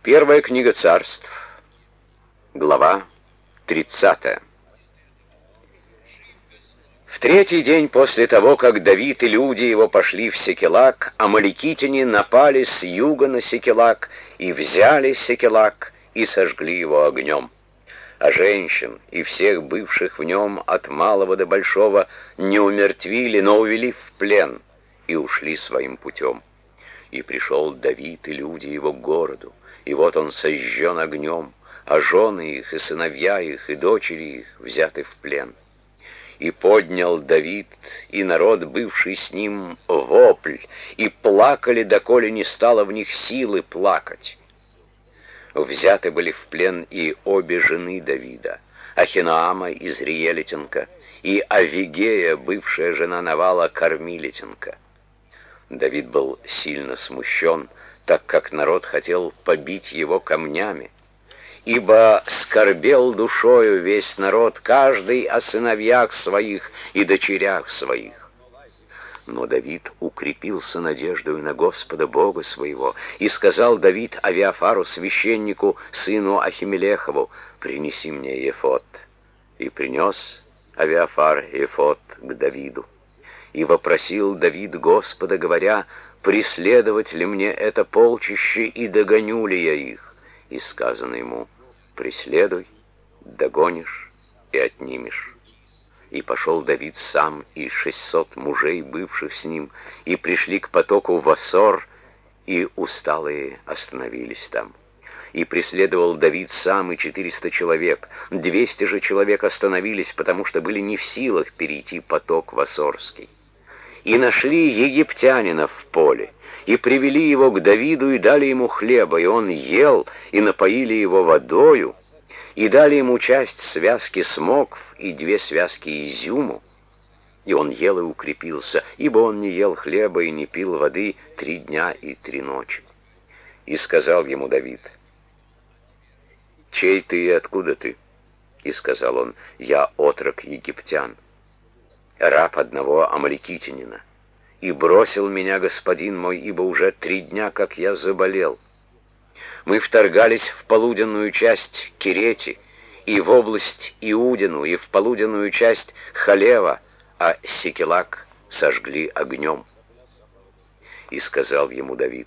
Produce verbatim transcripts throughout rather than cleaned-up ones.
Первая книга Царств, глава тридцатая. В третий день после того, как Давид и люди его пошли в Секелак, амаликитяне напали с юга на Секелак и взяли Секелак и сожгли его огнем. А женщин и всех бывших в нем от малого до большого не умертвили, но увели в плен и ушли своим путем. И пришел Давид и люди его к городу, и вот он сожжен огнем, а жены их, и сыновья их, и дочери их взяты в плен. И поднял Давид и народ, бывший с ним, вопль, и плакали, доколе не стало в них силы плакать. Взяты были в плен и обе жены Давида, Ахиноама изриелитянка и Авигея, бывшая жена Навала, кормилитянка. Давид был сильно смущен, так как народ хотел побить его камнями, ибо скорбел душою весь народ, каждый о сыновьях своих и дочерях своих. Но Давид укрепился надеждою на Господа Бога своего, и сказал Давид Авиафару, священнику, сыну Ахимелехову: «Принеси мне ефод». И принес Авиафар ефод к Давиду. И вопросил Давид Господа, говоря: «Преследовать ли мне это полчище, и догоню ли я их?» И сказано ему: «Преследуй, догонишь и отнимешь». И пошел Давид сам и шестьсот мужей, бывших с ним, и пришли к потоку Васор, и усталые остановились там. И преследовал Давид сам и четыреста человек. Двести же человек остановились, потому что были не в силах перейти поток Васорский. И нашли египтянина в поле, и привели его к Давиду, и дали ему хлеба, и он ел, и напоили его водою, и дали ему часть связки смокв и две связки изюму. И он ел и укрепился, ибо он не ел хлеба и не пил воды три дня и три ночи. И сказал ему Давид: «Чей ты и откуда ты?» И сказал он: «Я отрок египтян, раб одного амаликитянина. И бросил меня господин мой, ибо уже три дня, как я заболел. Мы вторгались в полуденную часть Керети, и в область Иудину, и в полуденную часть Халева, а Секелак сожгли огнем». И сказал ему Давид: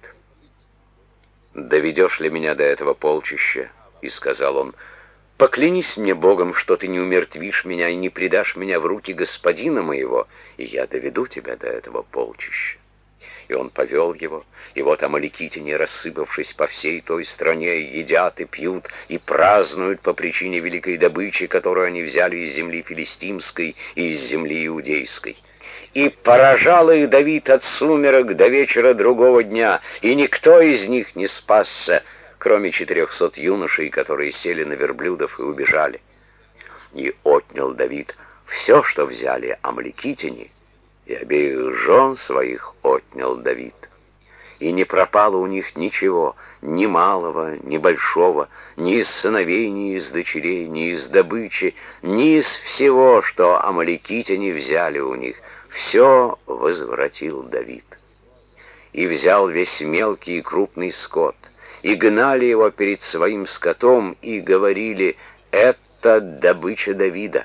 «Доведешь ли меня до этого полчища?» И сказал он: «Поклянись мне Богом, что ты не умертвишь меня и не предашь меня в руки господина моего, и я доведу тебя до этого полчища». И он повел его, и вот амаликитяне, рассыпавшись по всей той стране, едят и пьют, и празднуют по причине великой добычи, которую они взяли из земли филистимской и из земли иудейской. И поражал их Давид от сумерок до вечера другого дня, и никто из них не спасся, кроме четырехсот юношей, которые сели на верблюдов и убежали. И отнял Давид все, что взяли амаликитяне, и обеих жен своих отнял Давид. И не пропало у них ничего, ни малого, ни большого, ни из сыновей, ни из дочерей, ни из добычи, ни из всего, что амаликитяне взяли у них. Все возвратил Давид. И взял весь мелкий и крупный скот, и гнали его перед своим скотом, и говорили: «Это добыча Давида».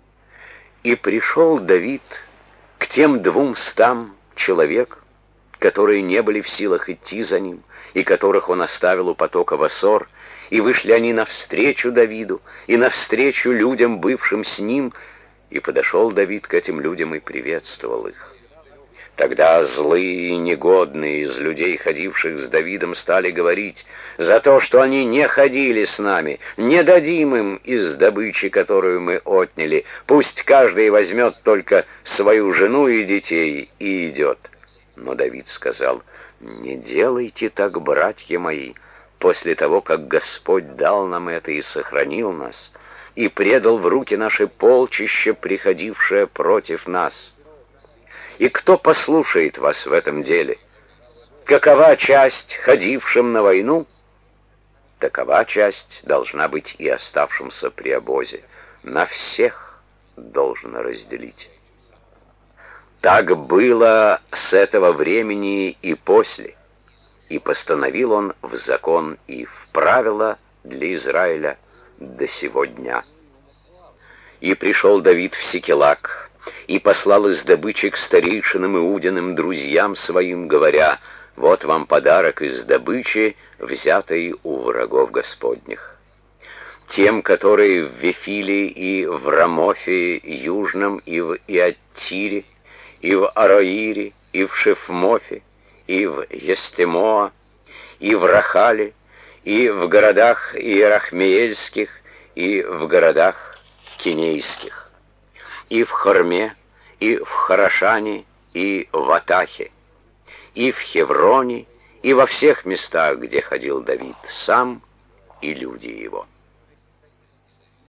И пришел Давид к тем двумстам человек, которые не были в силах идти за ним, и которых он оставил у потока Васор, и вышли они навстречу Давиду, и навстречу людям, бывшим с ним, и подошел Давид к этим людям и приветствовал их. Тогда злые и негодные из людей, ходивших с Давидом, стали говорить: «За то, что они не ходили с нами, не дадим им из добычи, которую мы отняли. Пусть каждый возьмет только свою жену и детей и идет». Но Давид сказал: «Не делайте так, братья мои, после того, как Господь дал нам это и сохранил нас, и предал в руки наши полчище, приходившее против нас. И кто послушает вас в этом деле? Какова часть ходившим на войну? Такова часть должна быть и оставшимся при обозе. На всех должно разделить». Так было с этого времени и после. и постановил он в закон и в правила для Израиля до сего дня. И пришел Давид в Сикелаг, и послал из добычи к старейшинам Иудиным друзьям своим, говоря: «Вот вам подарок из добычи, взятой у врагов Господних». Тем, которые в Вифиле и в Рамофе Южном, и в Иаттире, и в Ароире, и в Шефмофе, и в Естемоа, и в Рахале, и в городах Иерахмеельских, и в городах Кинейских, и в Хорме, и в Харашане, и в Атахе, и в Хевроне, и во всех местах, где ходил Давид сам и люди его.